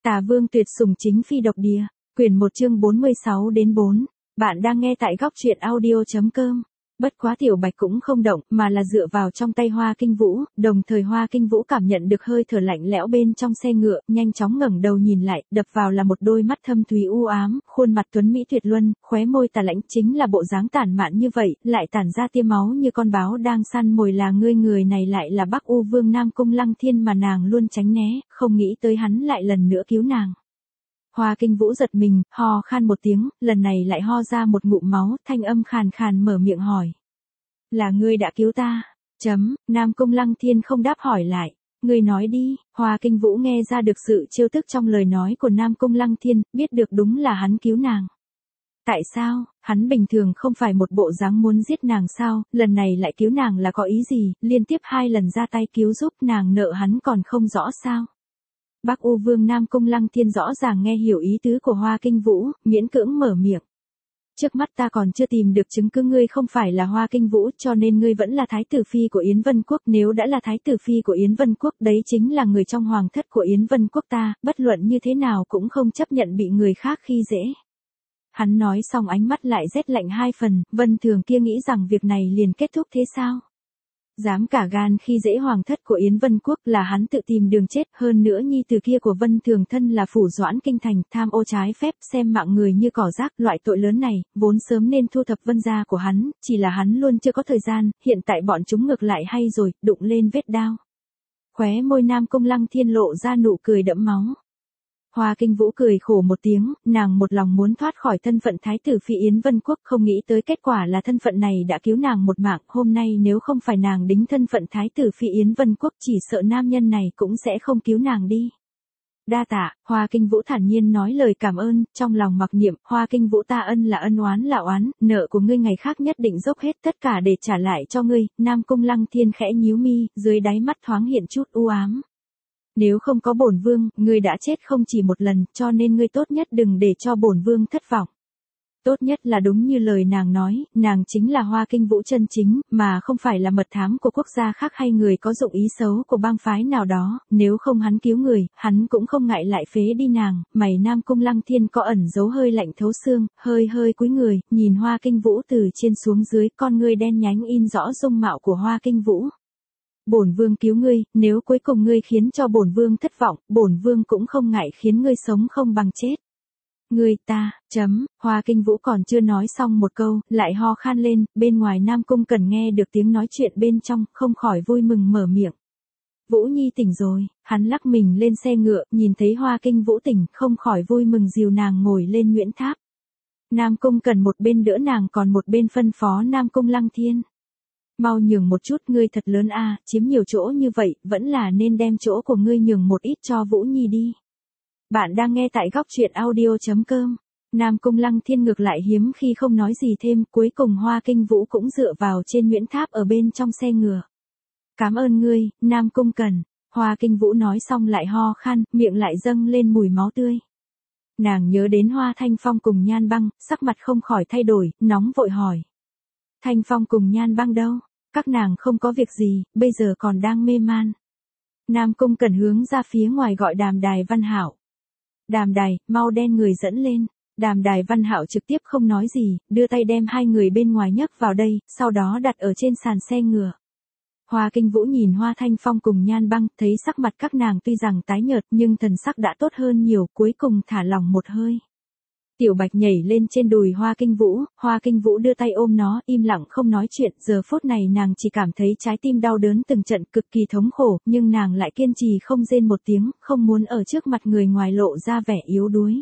Tà Vương tuyệt sủng chính phi độc địa, quyển 1 chương 46-4. Bạn đang nghe tại góc truyện audio.com. Bất quá Tiểu Bạch cũng không động, mà là dựa vào trong tay Hoa Kinh Vũ, đồng thời Hoa Kinh Vũ cảm nhận được hơi thở lạnh lẽo bên trong xe ngựa, nhanh chóng ngẩng đầu nhìn lại, đập vào là một đôi mắt thâm thúy u ám, khuôn mặt tuấn mỹ tuyệt luân, khóe môi tà lãnh, chính là bộ dáng tản mạn như vậy, lại tản ra tia máu như con báo đang săn mồi là ngươi, người này lại là Bắc U Vương Nam Cung Lăng Thiên mà nàng luôn tránh né, không nghĩ tới hắn lại lần nữa cứu nàng. Hoa Kinh Vũ giật mình, ho khan một tiếng, lần này lại ho ra một ngụm máu, thanh âm khàn khàn mở miệng hỏi. Là ngươi đã cứu ta? Nam Cung Lăng Thiên không đáp hỏi lại. Ngươi nói đi. Hoa Kinh Vũ nghe ra được sự trêu tức trong lời nói của Nam Cung Lăng Thiên, biết được đúng là hắn cứu nàng. Tại sao, hắn bình thường không phải một bộ dáng muốn giết nàng sao, lần này lại cứu nàng là có ý gì, liên tiếp 2 lần ra tay cứu giúp nàng nợ hắn còn không rõ sao? Bắc U Vương Nam Cung Lăng Thiên rõ ràng nghe hiểu ý tứ của Hoa Kinh Vũ, miễn cưỡng mở miệng. Trước mắt ta còn chưa tìm được chứng cứ ngươi không phải là Hoa Kinh Vũ, cho nên ngươi vẫn là thái tử phi của Yến Vân Quốc, nếu đã là thái tử phi của Yến Vân Quốc, đấy chính là người trong hoàng thất của Yến Vân Quốc ta, bất luận như thế nào cũng không chấp nhận bị người khác khi dễ. Hắn nói xong ánh mắt lại rét lạnh 2 phần, Vân Thường kia nghĩ rằng việc này liền kết thúc thế sao? Dám cả gan khi dễ hoàng thất của Yến Vân Quốc là hắn tự tìm đường chết, hơn nữa nhi tử kia của Vân Thường thân là phủ doãn kinh thành, tham ô trái phép, xem mạng người như cỏ rác, loại tội lớn này, vốn sớm nên thu thập Vân gia của hắn, chỉ là hắn luôn chưa có thời gian, hiện tại bọn chúng ngược lại hay rồi, đụng lên vết đao. Khóe môi Nam Cung Lăng Thiên lộ ra nụ cười đẫm máu. Hoa Kinh Vũ cười khổ một tiếng, nàng một lòng muốn thoát khỏi thân phận thái tử phi Yến Vân Quốc, không nghĩ tới kết quả là thân phận này đã cứu nàng một mạng, hôm nay nếu không phải nàng đính thân phận thái tử phi Yến Vân Quốc chỉ sợ nam nhân này cũng sẽ không cứu nàng đi. Đa tạ, Hoa Kinh Vũ thản nhiên nói lời cảm ơn, trong lòng mặc niệm, Hoa Kinh Vũ ta ân là ân, oán là oán, nợ của ngươi ngày khác nhất định dốc hết tất cả để trả lại cho ngươi. Nam Cung Lăng Thiên khẽ nhíu mi, dưới đáy mắt thoáng hiện chút u ám. Nếu không có bổn vương, ngươi đã chết không chỉ một lần, cho nên ngươi tốt nhất đừng để cho bổn vương thất vọng. Tốt nhất là đúng như lời nàng nói, nàng chính là Hoa Kinh Vũ chân chính, mà không phải là mật thám của quốc gia khác hay người có dụng ý xấu của bang phái nào đó, nếu không hắn cứu người, hắn cũng không ngại lại phế đi nàng. Mày Nam Cung Lăng Thiên có ẩn giấu hơi lạnh thấu xương, hơi cúi người, nhìn Hoa Kinh Vũ từ trên xuống dưới, con ngươi đen nhánh in rõ dung mạo của Hoa Kinh Vũ. Bổn vương cứu ngươi, nếu cuối cùng ngươi khiến cho bổn vương thất vọng, bổn vương cũng không ngại khiến ngươi sống không bằng chết. Ngươi ta, Hoa Kinh Vũ còn chưa nói xong một câu, lại ho khan lên, bên ngoài Nam Cung Cần nghe được tiếng nói chuyện bên trong, không khỏi vui mừng mở miệng. Vũ Nhi tỉnh rồi, hắn lắc mình lên xe ngựa, nhìn thấy Hoa Kinh Vũ tỉnh, không khỏi vui mừng dìu nàng ngồi lên Nguyễn Tháp. Nam Cung Cần một bên đỡ nàng còn một bên phân phó Nam Cung Lăng Thiên. Mau nhường một chút, ngươi thật lớn a, chiếm nhiều chỗ như vậy, vẫn là nên đem chỗ của ngươi nhường một ít cho Vũ Nhi đi. Bạn đang nghe tại góc truyện audio.com. Nam Cung Lăng Thiên ngược lại hiếm khi không nói gì thêm, cuối cùng Hoa Kinh Vũ cũng dựa vào trên Nguyễn Tháp ở bên trong xe ngựa. Cảm ơn ngươi, Nam Cung Cần. Hoa Kinh Vũ nói xong lại ho khan, miệng lại dâng lên mùi máu tươi. Nàng nhớ đến Hoa Thanh Phong cùng Nhan Băng, sắc mặt không khỏi thay đổi, nóng vội hỏi. Thanh Phong cùng Nhan Băng đâu? Các nàng không có việc gì, bây giờ còn đang mê man. Nam Cung Cần hướng ra phía ngoài gọi Đàm Đài Văn Hạo. Đàm Đài, mau đen người dẫn lên. Đàm Đài Văn Hạo trực tiếp không nói gì, đưa tay đem 2 người bên ngoài nhấc vào đây, sau đó đặt ở trên sàn xe ngựa. Hoa Kinh Vũ nhìn Hoa Thanh Phong cùng Nhan Băng, thấy sắc mặt các nàng tuy rằng tái nhợt nhưng thần sắc đã tốt hơn nhiều, cuối cùng thả lỏng một hơi. Tiểu Bạch nhảy lên trên đùi Hoa Kinh Vũ đưa tay ôm nó, im lặng không nói chuyện, giờ phút này nàng chỉ cảm thấy trái tim đau đớn từng trận cực kỳ thống khổ, nhưng nàng lại kiên trì không rên một tiếng, không muốn ở trước mặt người ngoài lộ ra vẻ yếu đuối.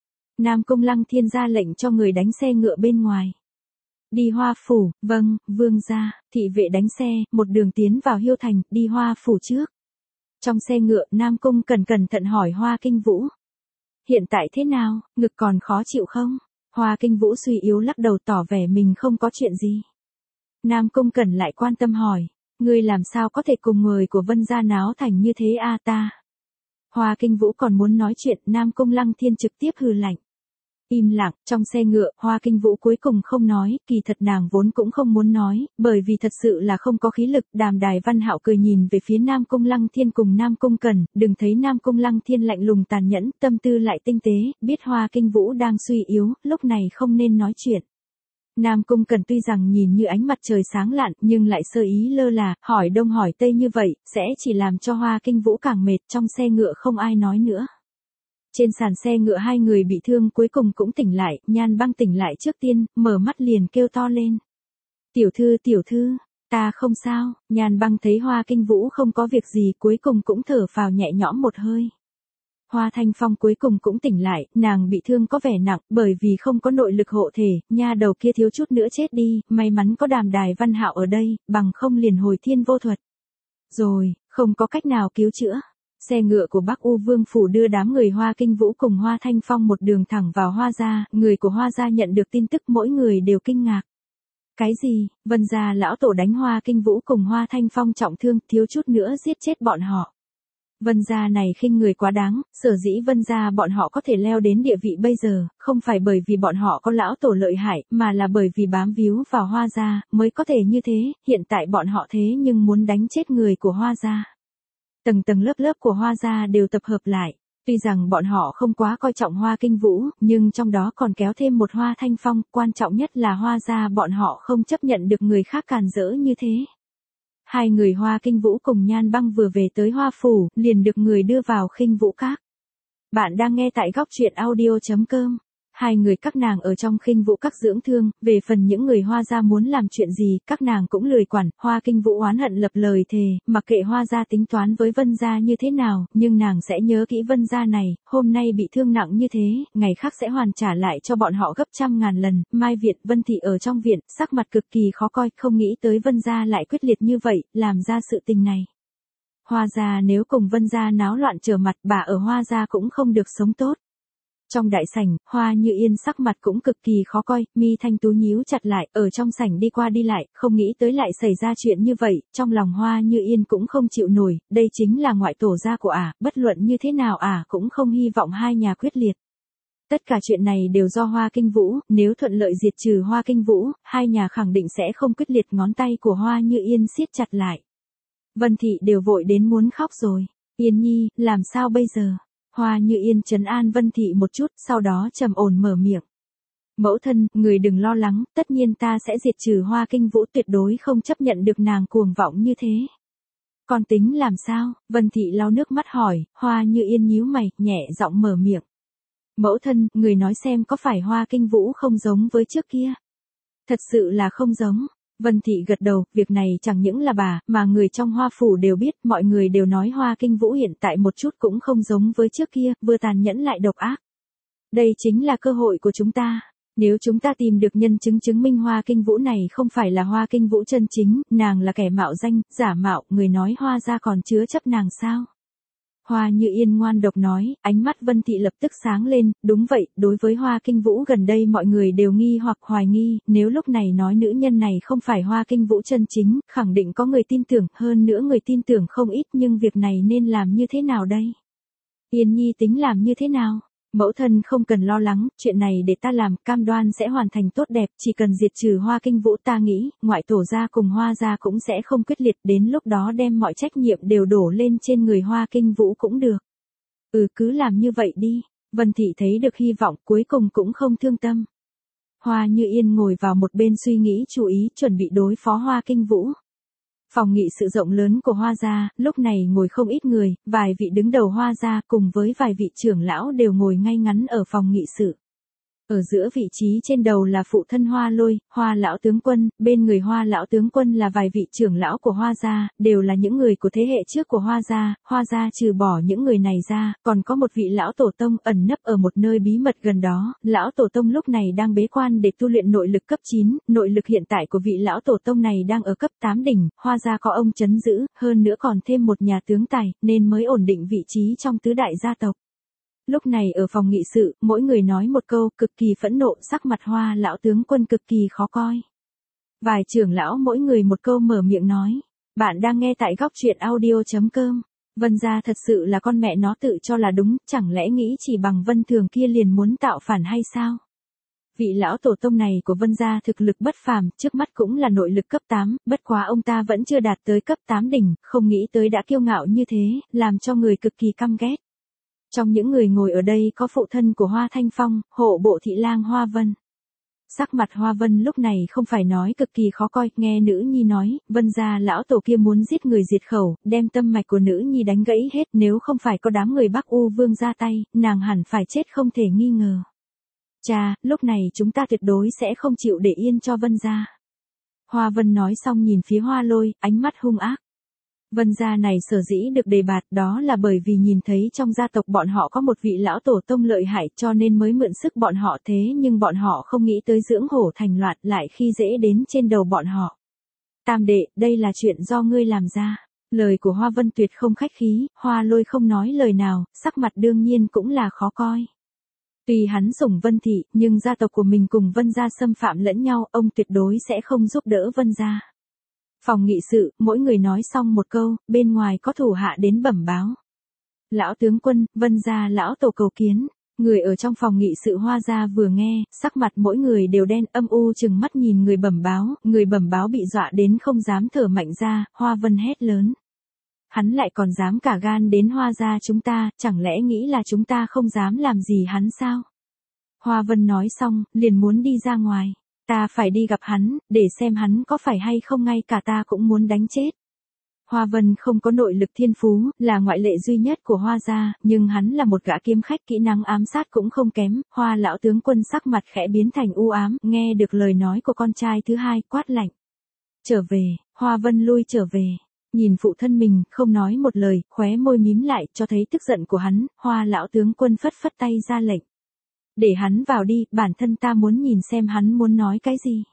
Nam Cung Lăng Thiên ra lệnh cho người đánh xe ngựa bên ngoài. Đi Hoa phủ, vâng, vương gia. Thị vệ đánh xe, một đường tiến vào Hiêu Thành, đi Hoa phủ trước. Trong xe ngựa, Nam Cung cẩn thận hỏi Hoa Kinh Vũ. Hiện tại thế nào, ngực còn khó chịu không? Hoa Kinh Vũ suy yếu lắc đầu tỏ vẻ mình không có chuyện gì. Nam Cung Cẩn lại quan tâm hỏi, ngươi làm sao có thể cùng người của Vân gia náo thành như thế a ta? Hoa Kinh Vũ còn muốn nói chuyện, Nam Cung Lăng Thiên trực tiếp hừ lạnh. Im lặng, trong xe ngựa, Hoa Kinh Vũ cuối cùng không nói, kỳ thật nàng vốn cũng không muốn nói, bởi vì thật sự là không có khí lực. Đàm Đài Văn Hạo cười nhìn về phía Nam Cung Lăng Thiên cùng Nam Cung Cẩn, đừng thấy Nam Cung Lăng Thiên lạnh lùng tàn nhẫn, tâm tư lại tinh tế, biết Hoa Kinh Vũ đang suy yếu, lúc này không nên nói chuyện. Nam Cung Cẩn tuy rằng nhìn như ánh mặt trời sáng lạn, nhưng lại sơ ý lơ là, hỏi đông hỏi tây như vậy, sẽ chỉ làm cho Hoa Kinh Vũ càng mệt. Trong xe ngựa không ai nói nữa. Trên sàn xe ngựa hai người bị thương cuối cùng cũng tỉnh lại, Nhan Băng tỉnh lại trước tiên, mở mắt liền kêu to lên. Tiểu thư, ta không sao. Nhan Băng thấy Hoa Kinh Vũ không có việc gì cuối cùng cũng thở phào nhẹ nhõm một hơi. Hoa Thanh Phong cuối cùng cũng tỉnh lại, nàng bị thương có vẻ nặng, bởi vì không có nội lực hộ thể, nha đầu kia thiếu chút nữa chết đi, may mắn có Đàm Đài Văn Hạo ở đây, bằng không liền hồi thiên vô thuật. Rồi, không có cách nào cứu chữa. Xe ngựa của Bắc U Vương Phủ đưa đám người Hoa Kinh Vũ cùng Hoa Thanh Phong một đường thẳng vào Hoa gia, người của Hoa gia nhận được tin tức mỗi người đều kinh ngạc. Cái gì, Vân gia lão tổ đánh Hoa Kinh Vũ cùng Hoa Thanh Phong trọng thương, thiếu chút nữa giết chết bọn họ. Vân gia này khinh người quá đáng, sở dĩ Vân gia bọn họ có thể leo đến địa vị bây giờ, không phải bởi vì bọn họ có lão tổ lợi hại, mà là bởi vì bám víu vào Hoa gia, mới có thể như thế, hiện tại bọn họ thế nhưng muốn đánh chết người của Hoa gia. Tầng tầng lớp lớp của Hoa gia đều tập hợp lại. Tuy rằng bọn họ không quá coi trọng Hoa Kinh Vũ, nhưng trong đó còn kéo thêm một Hoa Thanh Phong, quan trọng nhất là Hoa gia bọn họ không chấp nhận được người khác càn rỡ như thế. Hai người Hoa Kinh Vũ cùng Nhan Băng vừa về tới Hoa Phủ, liền được người đưa vào Khinh Vũ Các. Bạn đang nghe tại góc truyện audio.com. Hai người các nàng ở trong Khinh Vũ Các dưỡng thương, về phần những người Hoa gia muốn làm chuyện gì, các nàng cũng lười quản. Hoa Kinh Vũ oán hận lập lời thề, mặc kệ Hoa gia tính toán với Vân gia như thế nào, nhưng nàng sẽ nhớ kỹ Vân gia này, hôm nay bị thương nặng như thế, ngày khác sẽ hoàn trả lại cho bọn họ gấp trăm ngàn lần. Mai Việt, Vân thị ở trong viện, sắc mặt cực kỳ khó coi, không nghĩ tới Vân gia lại quyết liệt như vậy, làm ra sự tình này. Hoa gia nếu cùng Vân gia náo loạn trở mặt, bà ở Hoa gia cũng không được sống tốt. Trong đại sảnh, Hoa Như Yên sắc mặt cũng cực kỳ khó coi, mi thanh tú nhíu chặt lại, ở trong sảnh đi qua đi lại, không nghĩ tới lại xảy ra chuyện như vậy, trong lòng Hoa Như Yên cũng không chịu nổi, đây chính là ngoại tổ gia của ả, bất luận như thế nào ả cũng không hy vọng hai nhà quyết liệt. Tất cả chuyện này đều do Hoa Kinh Vũ, nếu thuận lợi diệt trừ Hoa Kinh Vũ, hai nhà khẳng định sẽ không quyết liệt. Ngón tay của Hoa Như Yên siết chặt lại. Vân thị đều vội đến muốn khóc rồi. Yên nhi, làm sao bây giờ? Hoa Như Yên trấn an Vân thị một chút, sau đó trầm ổn mở miệng. Mẫu thân, người đừng lo lắng, tất nhiên ta sẽ diệt trừ Hoa Kinh Vũ, tuyệt đối không chấp nhận được nàng cuồng vọng như thế. Con tính làm sao? Vân thị lau nước mắt hỏi. Hoa Như Yên nhíu mày, nhẹ giọng mở miệng. Mẫu thân, người nói xem có phải Hoa Kinh Vũ không giống với trước kia? Thật sự là không giống. Vân thị gật đầu, việc này chẳng những là bà, mà người trong Hoa Phủ đều biết, mọi người đều nói Hoa Kinh Vũ hiện tại một chút cũng không giống với trước kia, vừa tàn nhẫn lại độc ác. Đây chính là cơ hội của chúng ta. Nếu chúng ta tìm được nhân chứng chứng minh Hoa Kinh Vũ này không phải là Hoa Kinh Vũ chân chính, nàng là kẻ mạo danh, giả mạo, người nói Hoa gia còn chứa chấp nàng sao? Hoa Như Yên ngoan độc nói, ánh mắt Vân thị lập tức sáng lên, đúng vậy, đối với Hoa Kinh Vũ gần đây mọi người đều nghi hoặc hoài nghi, nếu lúc này nói nữ nhân này không phải Hoa Kinh Vũ chân chính, khẳng định có người tin tưởng, hơn nữa người tin tưởng không ít, nhưng việc này nên làm như thế nào đây? Yên nhi tính làm như thế nào? Mẫu thân không cần lo lắng, chuyện này để ta làm, cam đoan sẽ hoàn thành tốt đẹp, chỉ cần diệt trừ Hoa Kinh Vũ, ta nghĩ, ngoại tổ gia cùng Hoa gia cũng sẽ không quyết liệt, đến lúc đó đem mọi trách nhiệm đều đổ lên trên người Hoa Kinh Vũ cũng được. Cứ làm như vậy đi. Vân thị thấy được hy vọng, cuối cùng cũng không thương tâm. Hoa Như Yên ngồi vào một bên suy nghĩ chú ý, chuẩn bị đối phó Hoa Kinh Vũ. Phòng nghị sự rộng lớn của Hoa gia, lúc này ngồi không ít người, vài vị đứng đầu Hoa gia cùng với vài vị trưởng lão đều ngồi ngay ngắn ở phòng nghị sự. Ở giữa vị trí trên đầu là phụ thân Hoa Lôi, Hoa lão tướng quân, bên người Hoa lão tướng quân là vài vị trưởng lão của Hoa gia, đều là những người của thế hệ trước của Hoa gia trừ bỏ những người này ra, còn có một vị lão tổ tông ẩn nấp ở một nơi bí mật gần đó, lão tổ tông lúc này đang bế quan để tu luyện nội lực cấp 9, nội lực hiện tại của vị lão tổ tông này đang ở cấp 8 đỉnh, Hoa gia có ông trấn giữ, hơn nữa còn thêm một nhà tướng tài, nên mới ổn định vị trí trong tứ đại gia tộc. Lúc này ở phòng nghị sự, mỗi người nói một câu, cực kỳ phẫn nộ, sắc mặt Hoa lão tướng quân cực kỳ khó coi. Vài trưởng lão mỗi người một câu mở miệng nói. Bạn đang nghe tại góc truyện audio.com. Vân gia thật sự là con mẹ nó tự cho là đúng, chẳng lẽ nghĩ chỉ bằng Vân Thường kia liền muốn tạo phản hay sao? Vị lão tổ tông này của Vân gia thực lực bất phàm, trước mắt cũng là nội lực cấp 8, bất quá ông ta vẫn chưa đạt tới cấp 8 đỉnh, không nghĩ tới đã kiêu ngạo như thế, làm cho người cực kỳ căm ghét. Trong những người ngồi ở đây có phụ thân của Hoa Thanh Phong, hộ bộ thị lang Hoa Vân. Sắc mặt Hoa Vân lúc này không phải nói cực kỳ khó coi, nghe nữ nhi nói, Vân gia lão tổ kia muốn giết người diệt khẩu, đem tâm mạch của nữ nhi đánh gãy hết, nếu không phải có đám người Bắc U Vương ra tay, nàng hẳn phải chết không thể nghi ngờ. Cha, lúc này chúng ta tuyệt đối sẽ không chịu để yên cho Vân gia. Hoa Vân nói xong nhìn phía Hoa Lôi, ánh mắt hung ác. Vân gia này sở dĩ được đề bạt đó là bởi vì nhìn thấy trong gia tộc bọn họ có một vị lão tổ tông lợi hại cho nên mới mượn sức bọn họ thế nhưng bọn họ không nghĩ tới dưỡng hổ thành loạn lại khi dễ đến trên đầu bọn họ. Tam đệ, đây là chuyện do ngươi làm ra. Lời của Hoa Vân tuyệt không khách khí, Hoa Lôi không nói lời nào, sắc mặt đương nhiên cũng là khó coi. Tuy hắn sủng Vân thị, nhưng gia tộc của mình cùng Vân gia xâm phạm lẫn nhau, ông tuyệt đối sẽ không giúp đỡ Vân gia. Phòng nghị sự, mỗi người nói xong một câu, bên ngoài có thủ hạ đến bẩm báo. Lão tướng quân, Vân gia lão tổ cầu kiến. Người ở trong phòng nghị sự Hoa gia vừa nghe, sắc mặt mỗi người đều đen âm u chừng mắt nhìn người bẩm báo bị dọa đến không dám thở mạnh ra, Hoa Vân hét lớn. Hắn lại còn dám cả gan đến Hoa gia chúng ta, chẳng lẽ nghĩ là chúng ta không dám làm gì hắn sao? Hoa Vân nói xong, liền muốn đi ra ngoài. Ta phải đi gặp hắn, để xem hắn có phải hay không ngay cả ta cũng muốn đánh chết. Hoa Vân không có nội lực thiên phú, là ngoại lệ duy nhất của Hoa gia, nhưng hắn là một gã kiếm khách kỹ năng ám sát cũng không kém. Hoa lão tướng quân sắc mặt khẽ biến thành u ám, nghe được lời nói của con trai thứ hai, quát lạnh. Trở về, Hoa Vân lui trở về. Nhìn phụ thân mình, không nói một lời, khóe môi mím lại, cho thấy tức giận của hắn, Hoa lão tướng quân phất phất tay ra lệnh. Để hắn vào đi, bản thân ta muốn nhìn xem hắn muốn nói cái gì.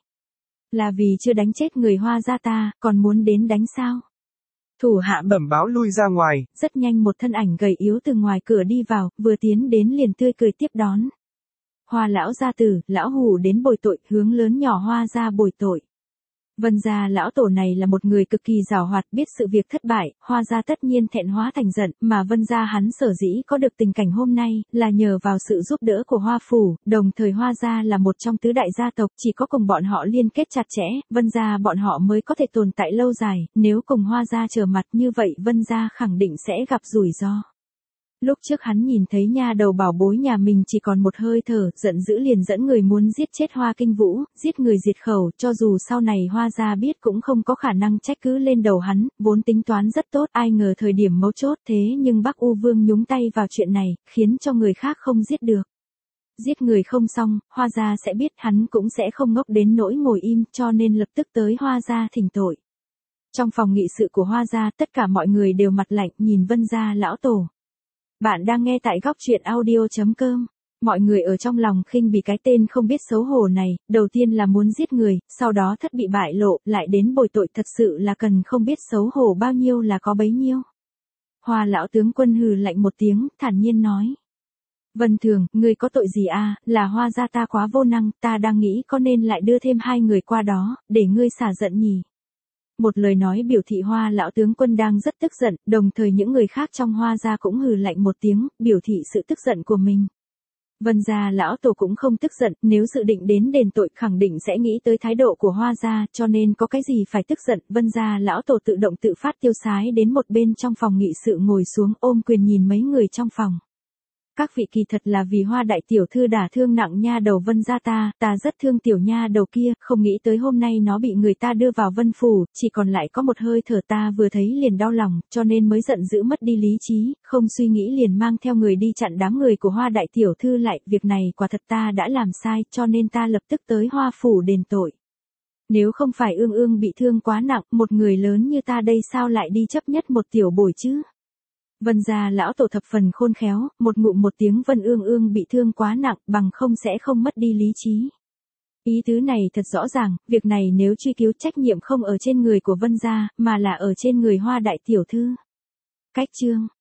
Là vì chưa đánh chết người Hoa gia ta, còn muốn đến đánh sao? Thủ hạ bẩm báo lui ra ngoài. Rất nhanh một thân ảnh gầy yếu từ ngoài cửa đi vào, vừa tiến đến liền tươi cười tiếp đón. Hoa lão gia tử, lão hủ đến bồi tội, hướng lớn nhỏ Hoa gia bồi tội. Vân gia lão tổ này là một người cực kỳ giàu hoạt, biết sự việc thất bại, Hoa gia tất nhiên thẹn hóa thành giận, mà Vân gia hắn sở dĩ có được tình cảnh hôm nay, là nhờ vào sự giúp đỡ của Hoa phủ, đồng thời Hoa gia là một trong tứ đại gia tộc, chỉ có cùng bọn họ liên kết chặt chẽ, Vân gia bọn họ mới có thể tồn tại lâu dài, nếu cùng Hoa gia trở mặt như vậy Vân gia khẳng định sẽ gặp rủi ro. Lúc trước hắn nhìn thấy nha đầu bảo bối nhà mình chỉ còn một hơi thở, giận dữ liền dẫn người muốn giết chết Hoa Kinh Vũ, giết người diệt khẩu, cho dù sau này Hoa gia biết cũng không có khả năng trách cứ lên đầu hắn, vốn tính toán rất tốt, ai ngờ thời điểm mấu chốt thế nhưng Bắc U Vương nhúng tay vào chuyện này, khiến cho người khác không giết được. Giết người không xong, Hoa gia sẽ biết hắn cũng sẽ không ngốc đến nỗi ngồi im, cho nên lập tức tới Hoa gia thỉnh tội. Trong phòng nghị sự của Hoa gia, tất cả mọi người đều mặt lạnh nhìn Vân gia lão tổ. Bạn đang nghe tại góc truyện audio.com. Mọi người ở trong lòng khinh bỉ cái tên không biết xấu hổ này, đầu tiên là muốn giết người, sau đó thất bị bại lộ, lại đến bồi tội, thật sự là cần không biết xấu hổ bao nhiêu là có bấy nhiêu. Hoa lão tướng quân hừ lạnh một tiếng, thản nhiên nói. Vân Thường, ngươi có tội gì à, là Hoa gia ta quá vô năng, ta đang nghĩ có nên lại đưa thêm 2 người qua đó, để ngươi xả giận nhỉ. Một lời nói biểu thị Hoa lão tướng quân đang rất tức giận, đồng thời những người khác trong Hoa gia cũng hừ lạnh một tiếng, biểu thị sự tức giận của mình. Vân gia lão tổ cũng không tức giận, nếu dự định đến đền tội khẳng định sẽ nghĩ tới thái độ của Hoa gia, cho nên có cái gì phải tức giận. Vân gia lão tổ tự động tự phát tiêu sái đến một bên trong phòng nghị sự ngồi xuống ôm quyền nhìn mấy người trong phòng. Các vị kỳ thật là vì Hoa đại tiểu thư đả thương nặng nha đầu Vân gia ta rất thương tiểu nha đầu kia, không nghĩ tới hôm nay nó bị người ta đưa vào Vân phủ, chỉ còn lại có một hơi thở, ta vừa thấy liền đau lòng, cho nên mới giận dữ mất đi lý trí, không suy nghĩ liền mang theo người đi chặn đám người của Hoa đại tiểu thư lại, việc này quả thật ta đã làm sai, cho nên ta lập tức tới Hoa phủ đền tội. Nếu không phải Ương Ương bị thương quá nặng, một người lớn như ta đây sao lại đi chấp nhất một tiểu bồi chứ? Vân gia lão tổ thập phần khôn khéo, một ngụm một tiếng Vân Ương Ương bị thương quá nặng, bằng không sẽ không mất đi lý trí. Ý tứ này thật rõ ràng, việc này nếu truy cứu trách nhiệm không ở trên người của Vân gia, mà là ở trên người Hoa đại tiểu thư. Cách chương